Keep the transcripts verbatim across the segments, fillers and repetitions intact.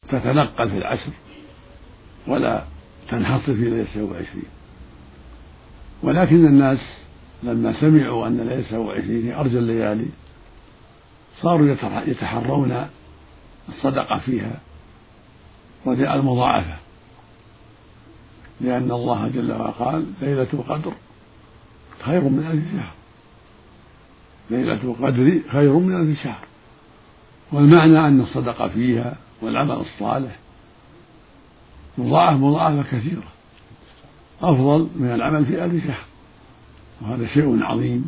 تتنقل في العشر ولا تنحصر في ليلة سبع وعشرين. ولكن الناس لما سمعوا أن ليلة سبع وعشرين هي أرجى الليالي صاروا يتحرون الصدقة فيها رجاء المضاعفة، لأن الله جل وعلا قال ليلة القدر خير من ألف شهر، ليلة القدر خير من ألف شهر. والمعنى أن الصدقة فيها والعمل الصالح مضاعف مضاعفة كثيرة أفضل من العمل في ألف شهر، وهذا شيء عظيم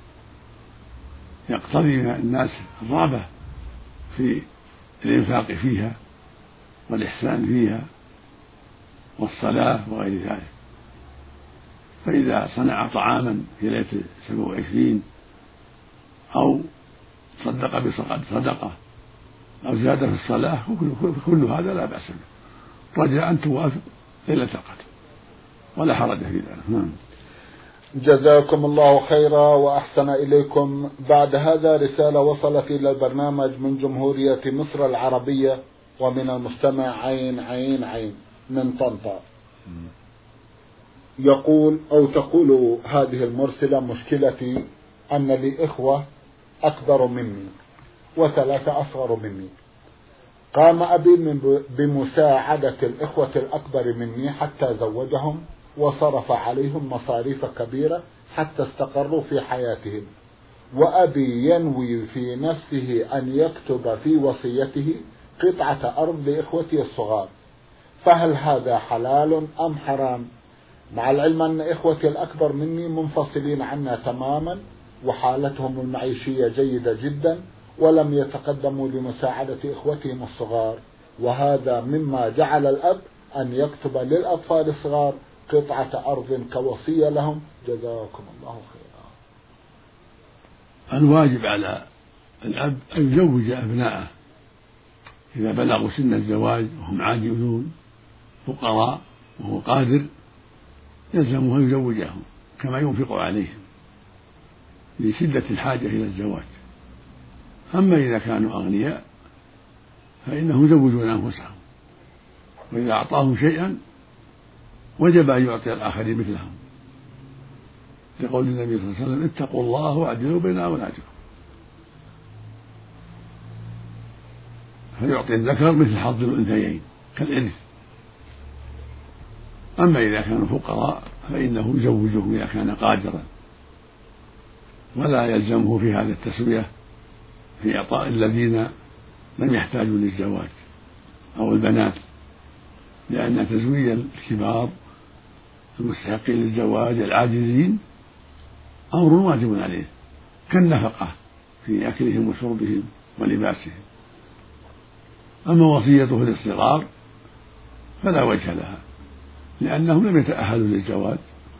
يقتضي من الناس الرغبة في الإنفاق فيها والإحسان فيها والصلاة وغير ذلك. فإذا صنع طعاما في ليلة سبع وعشرين أو صدق بصدقة أو زاد في الصلاة كل هذا لا بأس به رجاء أن توافق ليلة القدر ولا حرج في ذلك. نعم. جزاكم الله خيرا وأحسن إليكم. بعد هذا رسالة وصلت إلى البرنامج من جمهورية مصر العربية ومن المستمع عين عين عين من طنطا. يقول أو تقول هذه المرسلة: مشكلتي أن لي إخوة أكبر مني وثلاثة أصغر مني. قام أبي بمساعدة الإخوة الأكبر مني حتى زوجهم وصرف عليهم مصاريف كبيرة حتى استقروا في حياتهم، وأبي ينوي في نفسه أن يكتب في وصيته قطعة أرض لإخوتي الصغار، فهل هذا حلال أم حرام؟ مع العلم أن إخوتي الأكبر مني منفصلين عنا تماما وحالتهم المعيشية جيدة جدا ولم يتقدموا لمساعدة إخوتهم الصغار، وهذا مما جعل الأب أن يكتب للأطفال الصغار قطعة أرض كوصية لهم. جزاكم الله خيرا. الواجب على الأب أن يزوج أبناءه إذا بلغوا سن الزواج وهم عاجزون فقراء وهو قادر يلزمه أن يزوجهم كما ينفق عليهم لشدة الحاجة إلى الزواج. أما إذا كانوا أغنياء فإنهم يزوجون أنفسهم، وإذا أعطاهم شيئا وجب أن يعطي الآخرين مثلهم، لقول النبي صلى الله عليه وسلم: اتقوا الله واعدلوا بين أولادكم. فيعطي الذكر مثل حظ الأنثيين كالإرث. أما إذا كانوا فقراء فإنه يزوجهم إذا كان قادرا، ولا يلزمه في هذا التسوية في إعطاء الذين لم يحتاجوا للزواج أو البنات، لأن تزويج الكبار المستحقين للزواج العاجزين أمر واجب عليه كالنفقة في أكلهم وشربهم ولباسهم. أما وصيته للصغار فلا وجه لها، لأنهم لم يتأهلوا للزواج،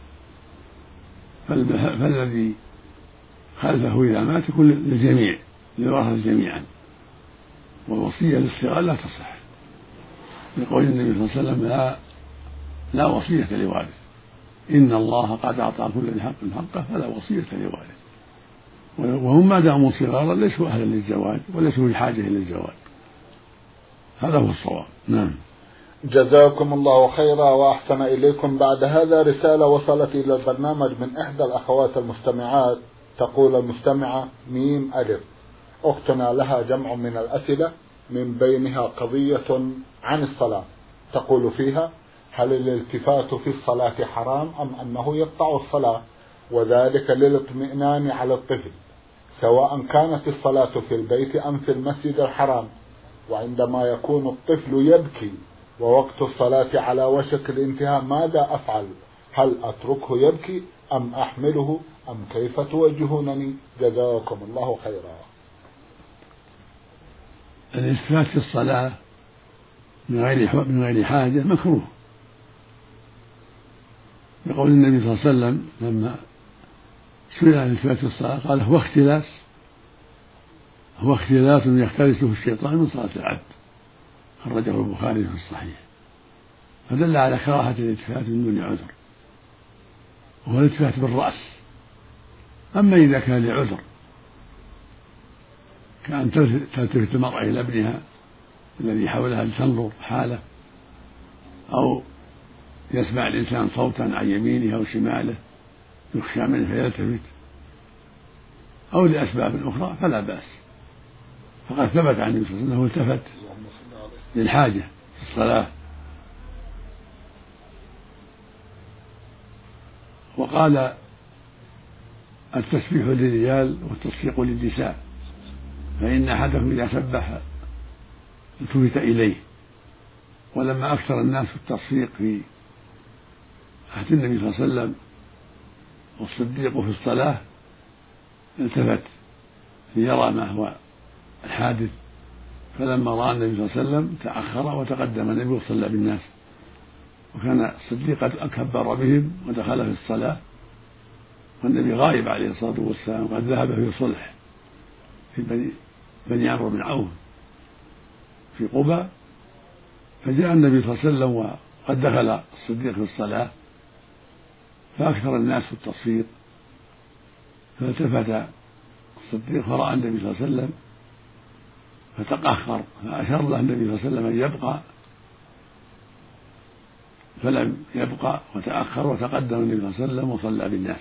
فالذي خلفه إذا مات يكون للجميع للورثة جميعا، والوصية للصغار لا تصح، لقول النبي صلى الله عليه وسلم: لا لا وصية لوارث، إن الله قد أعطى كل ذي حق حقه فلا وصية لوارث. وهم ما داموا صغارا ليسوا أهلا للزواج وليسوا في حاجة إلى الزواج. هذا هو الصواب. نعم. جزاكم الله خيرا وأحسن إليكم. بعد هذا رسالة وصلت إلى البرنامج من إحدى الأخوات المستمعات. تقول المستمعة ميم ألف: أختنا لها جمع من الأسئلة من بينها قضية عن الصلاة، تقول فيها: هل الالتفات في الصلاة حرام أم أنه يقطع الصلاة، وذلك للاطمئنان على الطفل، سواء كانت الصلاة في البيت أم في المسجد الحرام، وعندما يكون الطفل يبكي ووقت الصلاة على وشك الانتهاء ماذا أفعل؟ هل أتركه يبكي أم أحمله أم كيف توجهونني؟ جزاكم الله خيرا. الالتفات في الصلاة من غير من غير حاجة مكروه، يقول النبي صلى الله عليه وسلم لما سئل عن الالتفات في الصلاة قال: هو اختلاس هو اختلاس يختلسه الشيطان من صلاة العبد، خرجه البخاري في الصحيح، فدل على كراهة الالتفات من دون عذر، وهو الالتفات بالرأس. أما إذا كان لعذر كأن تلتفت المرأة إلى ابنها الذي حولها لتنظر حاله، أو يسمع الإنسان صوتا عن يمينه أو شماله يخشى منه فيلتفت، أو لأسباب أخرى فلا بأس. فقد ثبت عن النبي صلى الله عليه وسلم أنه التفت للحاجة في الصلاة. وقال التسبيح للرجال والتصفيق للنساء، فإن أحدكم إذا سبح التفت إليه. ولما أكثر الناس التصفيق في عهد النبي صلى الله عليه وسلم والصديق في الصلاة التفت ليرى ما هو الحادث، فلما رأى النبي صلى الله عليه وسلم تأخر وتقدم النبي وصلى بالناس، وكان الصديق قد كبر بهم ودخل في الصلاة والنبي غائب عليه الصلاة والسلام، قد ذهب في صلح في بني, بني عمرو بن عوف في قبى. فجاء النبي صلى الله عليه وسلم وقد دخل الصديق في الصلاة، فأكثر الناس في التصفيق، فالتفت الصديق فرأى النبي صلى الله عليه وسلم فتأخر، فأشار له النبي صلى الله عليه وسلم أن يبقى، فلم يبقى وتأخر وتقدم النبي صلى الله عليه وسلم وصلى بالناس.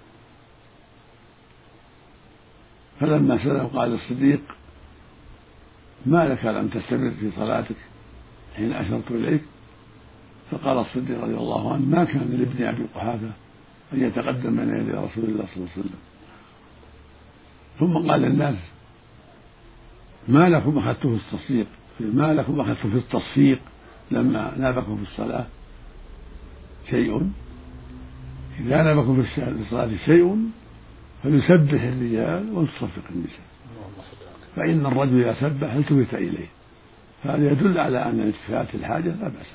فلما سلم قال الصديق: ما لك لم تستمر في صلاتك حين أشرت إليك؟ فقال الصديق رضي الله عنه: ما كان لابن أبي قحافة أن يتقدم بين يدي رسول الله صلى الله عليه وسلم. ثم قال الناس: ما لكم أخذتم في التصفيق ما لكم أخذتم في التصفيق لما نابكم في الصلاة شيء؟ إذا نابكم في الصلاة شيء فليسبح الرجال ولتصفق النساء، فإن الرجل إذا سبح التفت إليه، فهذا يدل على أن الالتفات الحاجة لا بأس.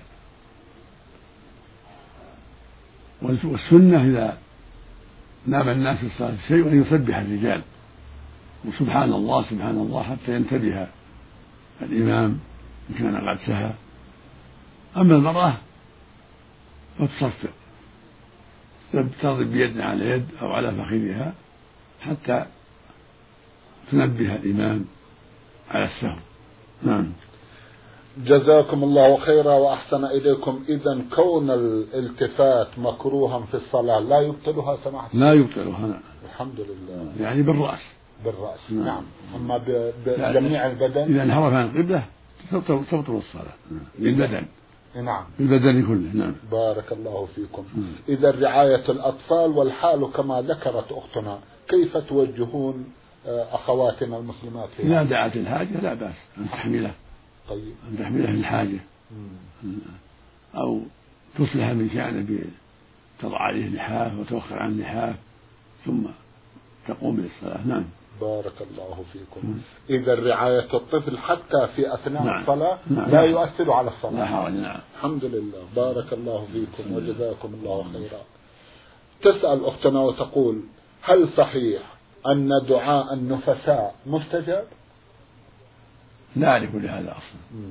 والسنة إذا نام الناس في الصلاة شيء أن يسبح الرجال وسبحان الله سبحان الله حتى ينتبه الإمام إن كان قد سهى. أما المرأة فتصفق، تضرب بيد على يد أو على فخذها حتى تنبه الإمام على السهو. نعم. جزاكم الله خيرا وأحسن إليكم. إذن كون الالتفات مكروها في الصلاة لا يبطلها سماحة؟ لا يبطلها. نعم. الحمد لله. يعني بالرأس. بالرأس. نعم, نعم. أما بجميع البدن إذا انحرف عن القبلة تبطل الصلاة بالبدن. نعم. بالبدن كله. نعم. بارك الله فيكم. إذا رعاية الأطفال والحال كما ذكرت أختنا، كيف توجهون أخواتنا المسلمات فيها؟ إذا دعت الحاجة لا بأس أن تحمله. طيب. أن تحمله للحاجة، أو تصلح من شأنه بتضع عليه لحاف وتوخر عن لحاف ثم تقوم بالصلاة. نعم. بارك الله فيكم. إذا رعاية الطفل حتى في أثناء نعم. الصلاة نعم. لا يؤثر على الصلاة. لا حرج. نعم. الحمد لله. بارك الله فيكم وجزاكم الله خيرا. تسأل أختنا وتقول: هل صحيح أن دعاء النفساء مستجاب؟ لا أعرف لهذا أصلا.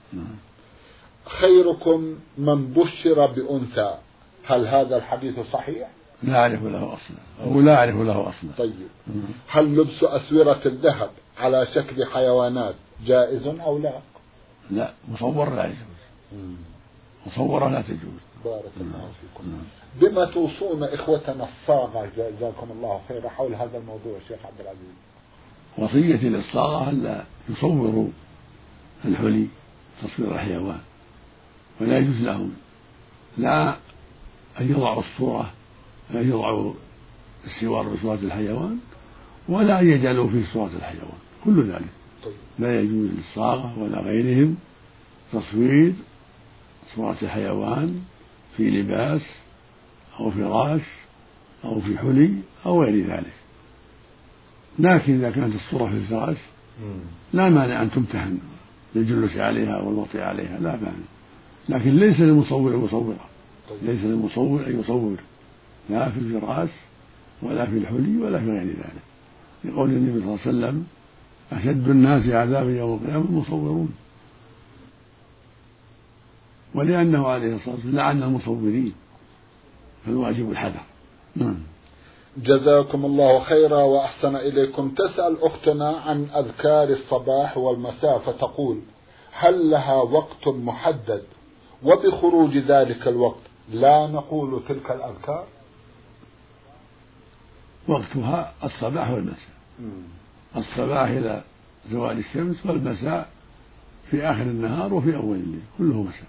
خيركم من بشر بأنثى، هل هذا الحديث صحيح؟ لا أعرف له أصلا، أو لا أعرف له أصلا. طيب. مم. هل لبس أسورة الذهب على شكل حيوانات جائز أو لا؟ لا، مصور لا يجوز. مصورة لا تجوز. بارك الله فيكم. بما توصون إخوتنا الصاغة جزاكم الله خيرا حول هذا الموضوع شيخ عبد العزيز؟ وصيتي للصاغة ألا يصوروا الحلي تصوير الحيوان، ولا يجوز لهم لا أن يضعوا الصورة أن يضعوا السوار بصورة الحيوان، ولا أن يجعلوا فيه صورة الحيوان، كل ذلك لا يجوز للصاغة ولا غيرهم تصوير صورة الحيوان في لباس أو فراش أو في حلي أو غير ذلك. لكن إذا كانت الصورة في الفراش لا مانع أن تمتهن للجلوس عليها والوطئ عليها، لا مانع، لكن ليس للمصور أن يصورها، ليس للمصور أن يصور لا في الفراش ولا في الحلي ولا في غير ذلك، لقول النبي صلى الله عليه وسلم: أشد الناس عذابا يوم القيامة المصورون. ولأنه عليه الصلاة والسلام لعن المصورين، فالواجب الحذر. نعم. جزاكم الله خيرا وأحسن إليكم. تسأل أختنا عن أذكار الصباح والمساء فتقول: هل لها وقت محدد وبخروج ذلك الوقت لا نقول تلك الأذكار؟ وقتها الصباح والمساء. الصباح إلى زوال الشمس، والمساء في آخر النهار وفي أول الليل، كله مساء.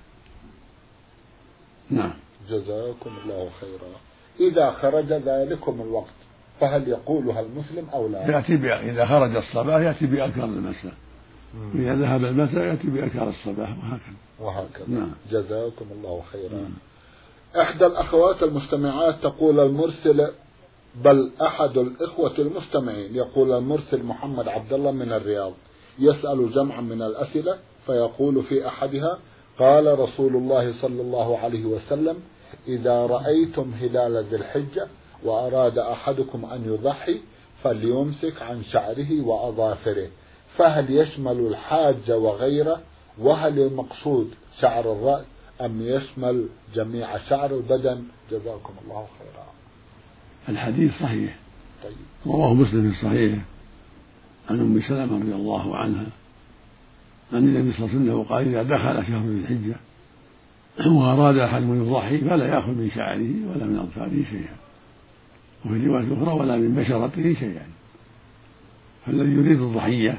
نعم. جزاكم الله خيرا. إذا خرج ذلكم الوقت فهل يقولها المسلم أو لا؟ يأتي إذا خرج الصباح يأتي بأذكار المساء، إذا ذهب المساء يأتي بأذكار الصباح، وهكذا وهكذا. نعم. جزاكم الله خيرا. نعم. إحدى الأخوات المستمعات تقول المرسل بل أحد الإخوة المستمعين يقول المرسل محمد عبد الله من الرياض يسأل جمعا من الأسئلة، فيقول في أحدها: قال رسول الله صلى الله عليه وسلم: إذا رأيتم هلال ذي الحجة وأراد أحدكم أن يضحي فليمسك عن شعره وأظافره، فهل يشمل الحاج وغيره؟ وهل المقصود شعر الرأس أم يشمل جميع شعر البدن؟ جزاكم الله خيرا. الحديث صحيح. طيب. رواه مسلم في صحيحه عن أم سلمة رضي الله عنها أن النبي صلى الله عليه وسلم قال: إذا دخل شهر ذي الحجة وأراد أحد من يضحي فلا يأخذ من شعره ولا من أظفاره شيئا، وفي رواية أخرى: ولا من بشرته شيئا. فالذي يريد الضحية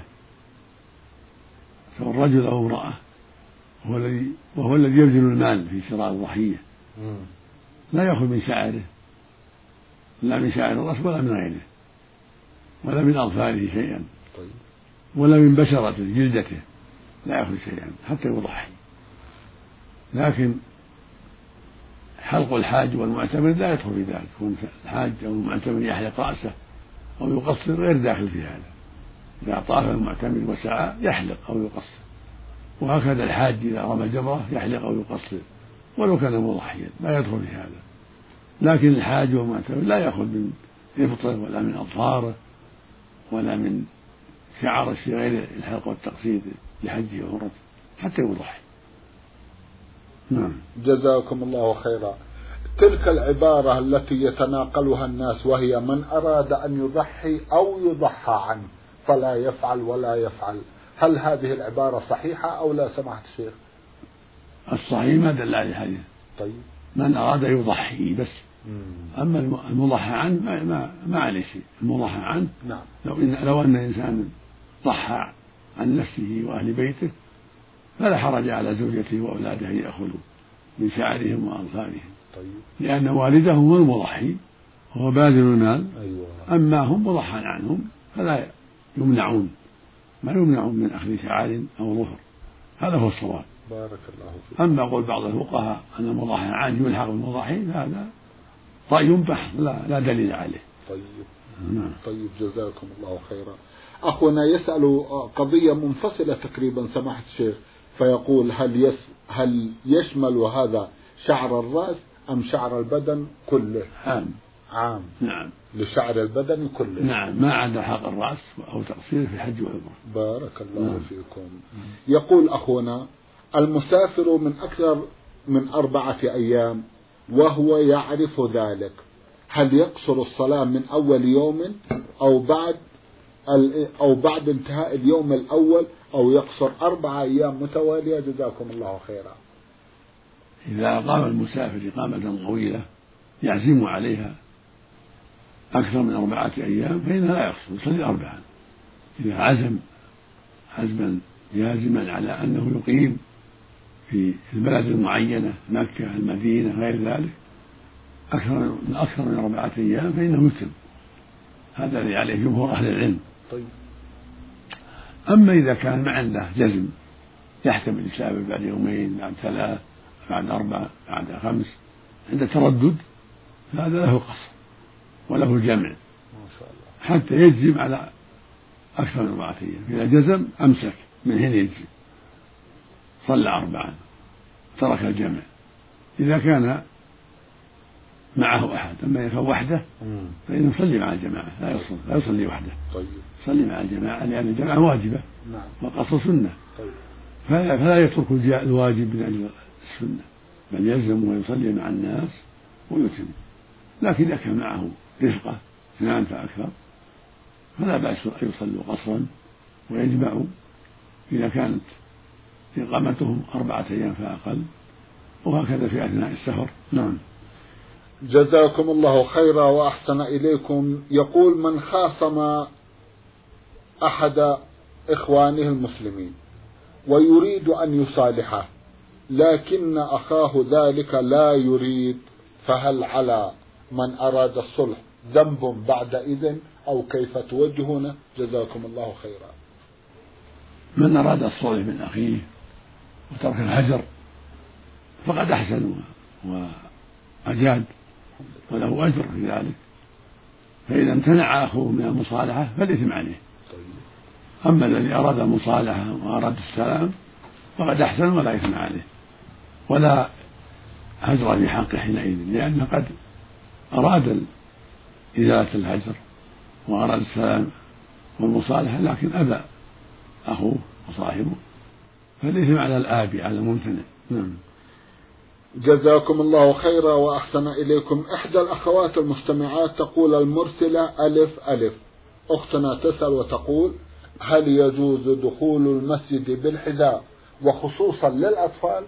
سواء رجل أو امرأة وهو الذي وهو الذي يبذل المال في شراء الضحية لا يأخذ من شعره، لا من شعر الرأس ولا من غيره، ولا من أظفاره شيئا، ولا من بشرته جلدته لا يأخذ شيئا حتى يضحي. لكن حلق الحاج والمعتمر لا يدخل في ذلك، يكون الحاج أو المعتمر يحلق رأسه أو يقصر غير داخل في هذا. إذا طاف المعتمر وسعى يحلق أو يقصر، وهكذا الحاج إذا رمى جمرة يحلق أو يقصر ولو كان مضحيا، لا يدخل في هذا. لكن الحاج والمعتمر لا يأخذ من إبطه ولا من أظفاره ولا من شعر غير الحلق والتقصير لحجه وعمرته حتى يضحي. نعم. جزاكم الله خيرا. تلك العبارة التي يتناقلها الناس وهي: من أراد أن يضحي أو يضحى عنه فلا يفعل ولا يفعل، هل هذه العبارة صحيحة أو لا سماحة الشيخ؟ الصحيح ما دل عليه الحديث. طيب. من أراد يضحي بس. مم. أما المضحى عنه ما, ما, ما عليه شيء. المضحى عنه نعم. لو إن لو أن إنسان ضحى عن نفسه وأهل بيته فلا حرج على زوجته وأولاده أن يأخذوا من شعرهم وأظفارهم. طيب. لأن والدهم هو المضحي وهو باذل المال. أيوة. أما هم مضحى عنهم فلا يمنعون، ما يمنعون من أخذ شعار أو ظفر، هذا هو الصواب. بارك الله فيك. أما قول بعض الفقهاء أن المضحى عنه يلحق بالمضحي فهذا رأي بحث لا, لا دليل عليه. طيب. نعم. طيب جزاكم الله خيرا. أخونا يسأل قضية منفصلة تقريبا سماحة الشيخ، فيقول: هل يس هل يشمل هذا شعر الرأس أم شعر البدن كله؟ عام. عام. نعم. لشعر البدن كله. نعم، ما عدا حلق الرأس أو تقصير في الحج والعمرة. بارك الله نعم. فيكم. يقول أخونا: المسافر من أكثر من أربعة أيام وهو يعرف ذلك، هل يقصر الصلاة من أول يوم أو بعد أو بعد انتهاء اليوم الأول أو يقصر أربع أيام متوالية؟ جزاكم الله خيرا. إذا قام المسافر إقامة طويلة يعزم عليها أكثر من أربعة أيام فإنه لا يقصر، يصلي أربعا. إذا عزم عزما جازما على أنه يقيم في البلد المعينة مكة المدينة غير ذلك أكثر من أكثر من أربعة أيام فإنه يتم. هذا الذي عليه جمهور أهل العلم. طيب. أما إذا كان ما عنده جزم يحتمل يسافر بعد يومين بعد ثلاث بعد أربع بعد خمس عند تردد فهذا له قصر وله الجمع ما شاء الله حتى يجزم على أكثر من أربعة أيام. إذا جزم أمسك من حين يجزم صلى أربعا ترك الجمع. إذا كان معه أحد أما إذا كان وحده فإنه يصلي مع الجماعة لا يصلي لا يصلي وحده. طيب. يصلي مع الجماعة لأن الجماعة واجبة. نعم. والقصر سنة. طيب. فلا, فلا يترك الواجب من أجل السنة بل يلزم ويصلي مع الناس ويتم. لكن إذا كان معه رفقة اثنان فأكثر فلا بأس أن يصلوا قصرا ويجمعوا إذا كانت إقامتهم أربعة أيام فأقل، وهكذا في أثناء السفر. نعم. جزاكم الله خيرا وأحسن إليكم. يقول: من خاصم أحد إخوانه المسلمين ويريد أن يصالحه لكن أخاه ذلك لا يريد، فهل على من أراد الصلح ذنب بعد إذن أو كيف توجهونه؟ جزاكم الله خيرا. من أراد الصلح من أخيه وترك الهجر فقد أحسن وأجاد وله أجر في ذلك، فإذا امتنع أخوه من المصالحة فالإثم عليه. أما الذي أراد المصالحة وأراد السلام فقد أحسن ولا إثم عليه ولا هجر في حقه حينئذ، لأنه قد أراد إزالة الهجر وأراد السلام والمصالحة لكن أبى أخوه وصاحبه، فالإثم على الآبي على الممتنع. نعم. جزاكم الله خيرا وأحسن إليكم. إحدى الأخوات المستمعات تقول: المرسلة ألف ألف، أختنا تسأل وتقول: هل يجوز دخول المسجد بالحذاء وخصوصا للأطفال؟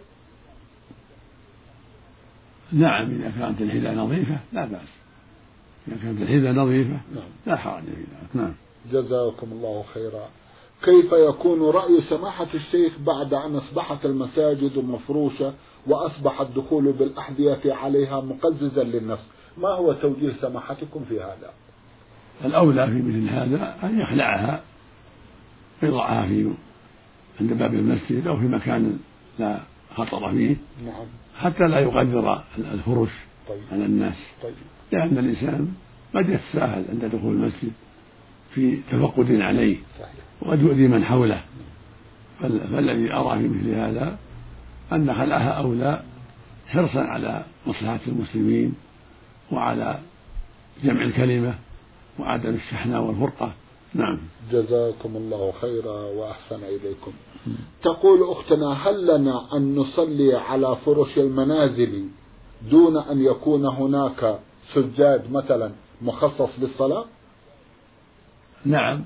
نعم، إذا كانت الحذاء نظيفة لا بأس، إذا كانت الحذاء نظيفة لا حرج في ذلك. نعم. جزاكم الله خيرا. كيف يكون رأي سماحة الشيخ بعد أن أصبحت المساجد مفروشة وأصبح الدخول بالأحذية عليها مقززا للنفس؟ ما هو توجيه سماحتكم في هذا؟ الأولى في مثل هذا أن يخلعها ويضعها في عند باب المسجد أو في مكان لا خطر فيه. نعم. حتى لا يقدر الفرش طيب. على الناس. طيب. لأن الإنسان قد يتساهل عند دخول المسجد في تفقد عليه وقد يؤذي من حوله، فالذي أرى في مثل هذا أن خلعها أولى حرصا على مصلحة المسلمين وعلى جمع الكلمة وعدم الشحنة والفرقة. نعم. جزاكم الله خيرا وأحسن إليكم. تقول أختنا: هل لنا أن نصلي على فرش المنازل دون أن يكون هناك سجاد مثلا مخصص للصلاة؟ نعم،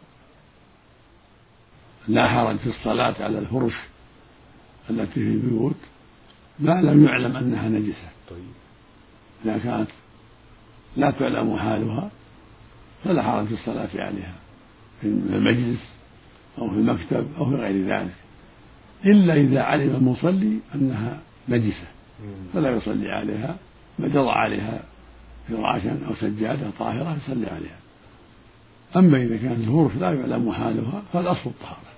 لا حرج في الصلاة على الفرش التي في البيوت ما لم يعلم أنها نجسة. طيب. إذا كانت لا تعلم حالها فلا حرج في الصلاة عليها في المجلس أو في المكتب أو في غير ذلك، إلا إذا علم المصلي أنها نجسة فلا يصلي عليها، بل يضع عليها فراشا أو سجادة طاهرة يصلي عليها. أما إذا كانت الفرش لا يعلم حالها فالأصل الطهارة.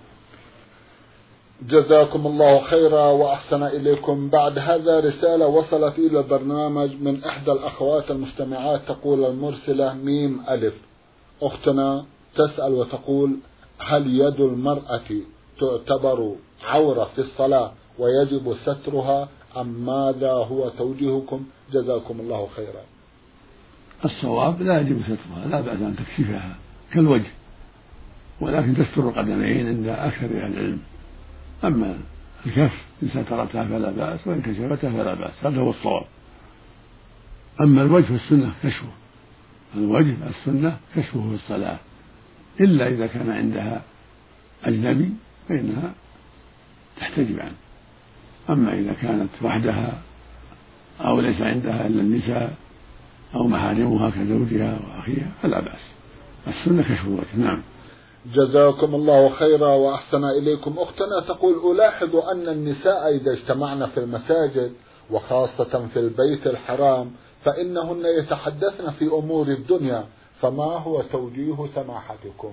جزاكم الله خيرا وأحسن إليكم. بعد هذا رسالة وصلت إلى البرنامج من إحدى الأخوات المستمعات تقول المرسلة ميم ألف، أختنا تسأل وتقول: هل يد المرأة تعتبر عورة في الصلاة ويجب سترها أم ماذا هو توجيهكم؟ جزاكم الله خيرا. الصواب لا يجب سترها، لا بأس أن تكشفها كالوجه، ولكن تستر القدمين عند أكثر أهل العلم. أما الكف إن سترتها فلا بأس، وإن كشفتها فلا بأس، هذا هو الصواب. أما الوجه فالسنة كشفه، الوجه السنة كشفه في الصلاة، إلا إذا كان عندها أجنبي فإنها تحتجب عنه. أما إذا كانت وحدها أو ليس عندها إلا النساء أو محارمها كزوجها وأخيها فلا بأس، السنة كشف الوجه. نعم. جزاكم الله خيرا وأحسن إليكم. أختنا تقول: ألاحظ أن النساء إذا اجتمعن في المساجد وخاصة في البيت الحرام فإنهن يتحدثن في أمور الدنيا، فما هو توجيه سماحتكم؟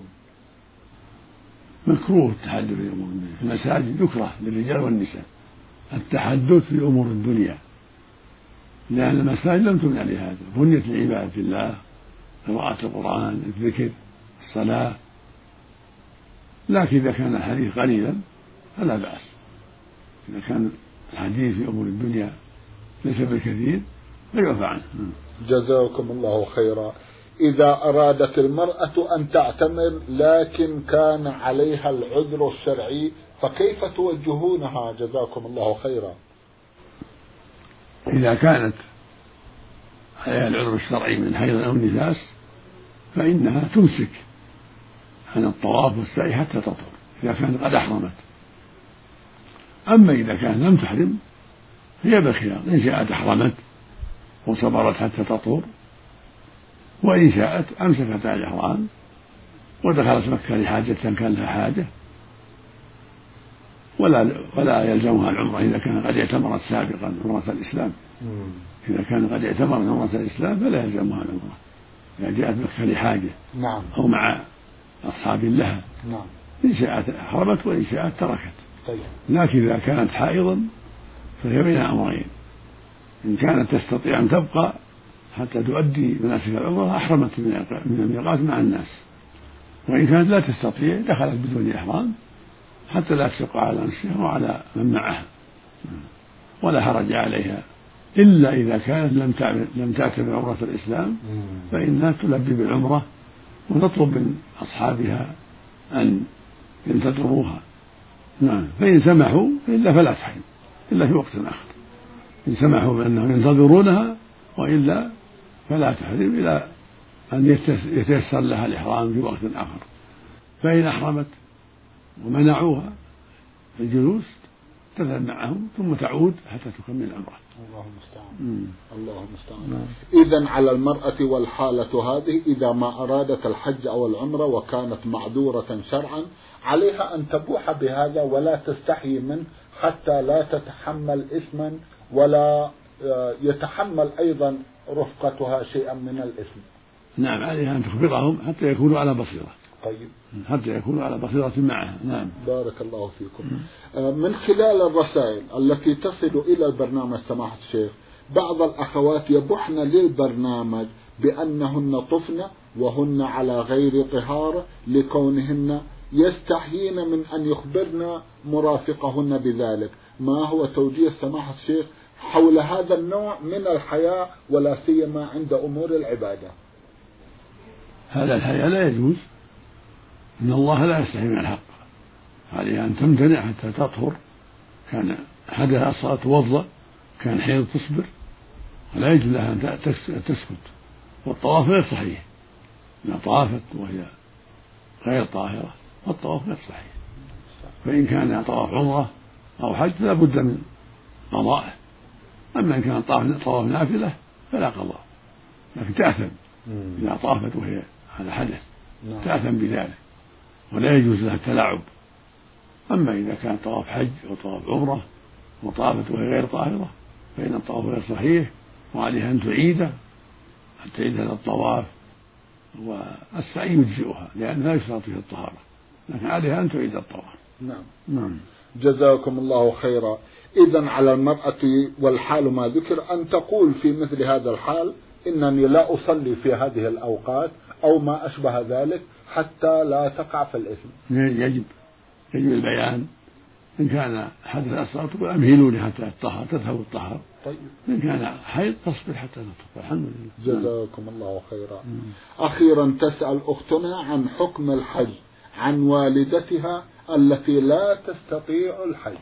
مكروه التحدث في أمور الدنيا في المساجد، يكره للرجال والنساء التحدث في أمور الدنيا، لأن المساجد لم تبنى لهذا، بنيت لعبادة الله، قراءة القرآن، الذكر، الصلاة. لكن إذا كان الحديث قليلا فلا بأس، إذا كان الحديث في أمور الدنيا ليس بالكثير فيعفى عنه. جزاكم الله خيرا. إذا أرادت المرأة أن تعتمر لكن كان عليها العذر الشرعي فكيف توجهونها؟ جزاكم الله خيرا. إذا كانت عليها العذر الشرعي من حيض أو نفاس فإنها تمسك عن الطواف والسعي حتى تطهر إذا كانت قد أحرمت، أما إذا كان لم تحرم هي بالخيار، إن شاءت أحرمت وصبرت حتى تطهر، وإن شاءت أمسكت على الإحرام ودخلت مكة لحاجة كان لها حاجة، ولا ولا يلزمها العمرة إذا كان قد اعتمرت سابقا عمرة الإسلام. إذا كان قد اعتمرت عمرة الإسلام فلا يلزمها العمرة إذا جاءت مكة لحاجة نعم. أو مع أصحاب لها. نعم. إن شاءت أحرمت وإن شاءت تركت. طيب. لكن إذا كانت حائضا فهي بين أمرين، إن كانت تستطيع أن تبقى حتى تؤدي مناسك العمرة أحرمت من الميقات مع الناس، وإن كانت لا تستطيع دخلت بدون إحرام حتى لا تشق على نفسها وعلى من معها، ولا حرج عليها إلا إذا كانت لم لم تعتبر عمرة الإسلام فإنها تلبي بالعمرة ونطلب من أصحابها أن ينتظروها. نعم. فإن سمحوا إلا فلا تحرم إلا في وقت آخر، إن سمحوا بأنهم ينتظرونها، وإلا فلا تحرم إلى أن يتيسر لها الإحرام في وقت آخر. فإن أحرمت ومنعوها الجلوس تذهب معهم ثم تعود حتى تكمل العمرة. الله المستعان. الله المستعان. إذن على المرأة والحالة هذه إذا ما أرادت الحج أو العمرة وكانت معذورة شرعا عليها أن تبوح بهذا ولا تستحي منه حتى لا تتحمل إثما ولا يتحمل أيضا رفقتها شيئا من الإثم. نعم، عليها أن تخبرهم حتى يكونوا على بصيرة. طيب. حتى يكونوا على بصيرة معها. نعم. بارك الله فيكم. من خلال الرسائل التي تصل إلى البرنامج سماحة الشيخ بعض الأخوات يبحن للبرنامج بأنهن طفن وهن على غير طهارة لكونهن يستحيين من أن يخبرن مرافقهن بذلك. ما هو توجيه سماحة الشيخ حول هذا النوع من الحياة ولا سيما عند أمور العبادة؟ هذا الحياة لا يجوز، إن الله لا يستحي من الحق، عليها أن تمتنع حتى تطهر، كان حدث الصلاة توضأ، كان حيض تصبر، ولا يجوز لها أن تسكت. والطواف غير صحيح، إذا طافت وهي غير طاهرة والطواف غير صحيح. فإن كان طواف عمرة أو حج لا بد من قضائه، أما إن كان طواف نافلة فلا قضاء، لكن تأثم إذا طافت وهي على حدث، تأثم بذلك ولا يجوز لها التلاعب. أما إذا كان طواف حج أو طواف عمرة وطافت وهي غير طاهرة فإن الطواف غير صحيح، وعليها أن تعيده، أن تعيد هذا الطواف، والسعي يجزئها لأن لا يشترط فيه الطهارة، لكن عليها أن تعيد الطواف. نعم. نعم. جزاكم الله خيرا. إذن على المرأة والحال ما ذكر أن تقول في مثل هذا الحال إنني لا أصلي في هذه الأوقات أو ما أشبه ذلك حتى لا تقع في الإثم. يجب يجب البيان. إن كان حدث الصلاة أمهلوني حتى الطهر تذهب الطهر. طيب. إن كان حيض تصبر حتى تطهر. الحمد لله. جزاكم الله خيرا. مم. أخيرا تسأل أختنا عن حكم الحج عن والدتها التي لا تستطيع الحج.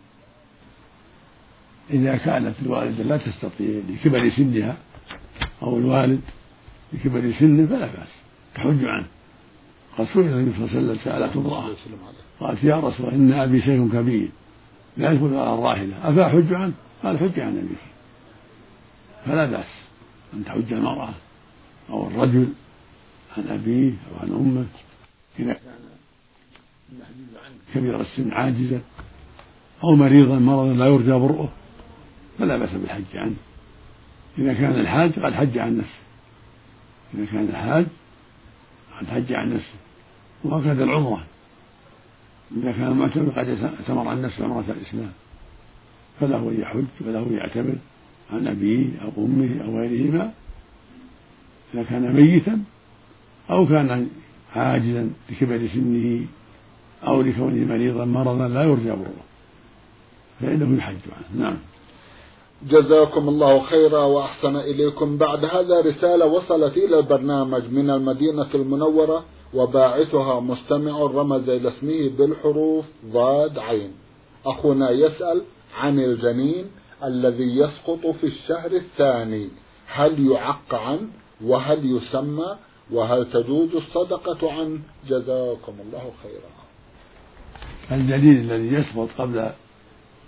إذا كانت الوالدة لا تستطيع لكبر سنها أو الوالد لكبر سنه فلا بأس تحج عنه. قال سئل النبي صلى الله عليه وسلم سألته امرأة قالت يا رسول الله إن أبي شيخ كبير لا يثبت على الراحلة أفأحج عنه؟ قال حج عن أبيك. فلا بأس أن تحج المرأة أو الرجل عن أبيه أو عن أمه إذا كان المحجوج عنه كبير السن عاجزا أو مريضا مرضا لا يرجى برؤه فلا بأس بالحج عنه. إذا كان الحاج قد حج عن نفسه، إذا كان الحاج قد حج عن نفسه. وهكذا العمرة إذا كان المعتمر قد اعتمر عن نفسه عمرة الإسلام فله يحج وله يعتمر عن أبيه أو أمه أو غيرهما إذا كان ميتا أو كان عاجزا لكبر سنه أو لكونه مريضا مرضا لا يرجى برؤه فإنه يحج عنه. نعم. جزاكم الله خيرا وأحسن إليكم. بعد هذا رسالة وصلت إلى البرنامج من المدينة المنورة وباعثها مستمع رمز إلى اسمه بالحروف ضاد عين. أخونا يسأل عن الجنين الذي يسقط في الشهر الثاني، هل يعق عنه وهل يسمى وهل تجوز الصدقة عنه؟ جزاكم الله خيرا. الجنين الذي يسقط قبل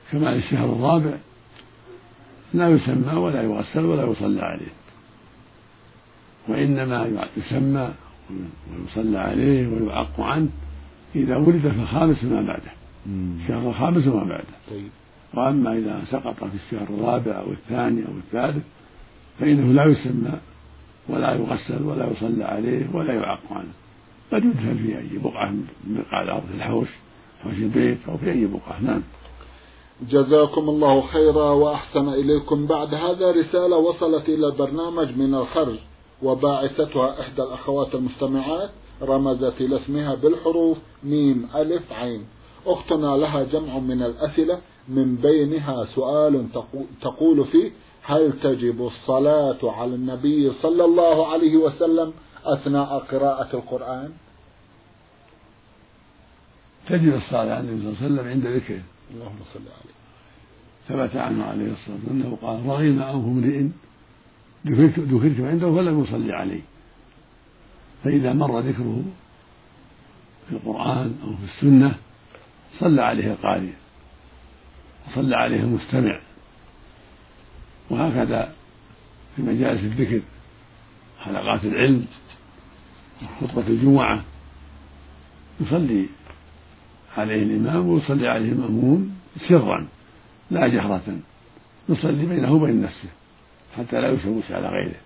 كمال الشهر الرابع لا يسمى ولا يغسل ولا يصلى عليه، وإنما يسمى ويصلى عليه ويعق عنه إذا ولد في الخامس وما بعده، الشهر الخامس وما بعده. طيب. وأما إذا سقط في الشهر الرابع أو الثاني أو الثالث فإنه لا يسمى ولا يغسل ولا يصلى عليه ولا يعق عنه، قد يدفن في أي بقعة من بقاع الأرض، في الحوش أو في البيت أو في أي بقعة. نعم. جزاكم الله خيرا وأحسن إليكم. بعد هذا رسالة وصلت إلى البرنامج من الخرج، وباعثتها إحدى الأخوات المستمعات رمزت إلى اسمها بالحروف ميم ألف عين. أختنا لها جمع من الأسئلة، من بينها سؤال تقول فيه: هل تجب الصلاة على النبي صلى الله عليه وسلم أثناء قراءة القرآن؟ تجب الصلاة على النبي صلى الله عليه وسلم عند ذكره. اللهم صل عليه. ثبت عنه عليه الصلاة والسلام أنه قال: رغم أنف امرئ ذكرت عنده فلم يصلي عليه. فإذا مر ذكره في القرآن أو في السنة صلى عليه القارئ وصلى عليه المستمع. وهكذا في مجالس الذكر، حلقات العلم، خطبة الجمعة، يصلي عليه الإمام ويصلي عليه المأموم سرا لا جهرة، يصلي بينه وبين نفسه حتى لا يشوش على غيره.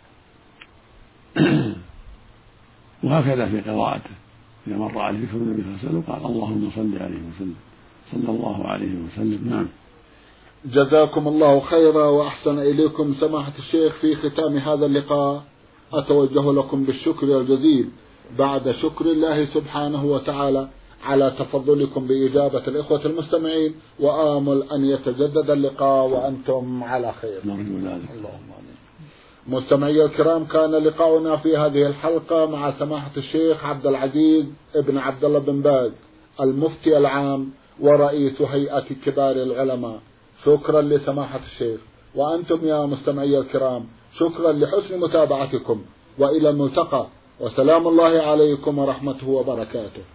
وهكذا في قراءته، إذا مر عليه ذكر النبي صلى الله عليه وسلم قال: اللهم صل عليه وسلم، صلى الله عليه وسلم. نعم. جزاكم الله خيرا وأحسن إليكم سماحة الشيخ. في ختام هذا اللقاء أتوجه لكم بالشكر الجزيل بعد شكر الله سبحانه وتعالى على تفضلكم بإجابة الإخوة المستمعين، وآمل أن يتجدد اللقاء وأنتم على خير. نرجو ذلك. اللهم آمين. مستمعي الكرام، كان لقاؤنا في هذه الحلقة مع سماحة الشيخ عبد العزيز ابن عبد الله بن باز، المفتي العام ورئيس هيئة كبار العلماء. شكرا لسماحة الشيخ، وأنتم يا مستمعي الكرام شكرا لحسن متابعتكم، وإلى الملتقى، وسلام الله عليكم ورحمته وبركاته.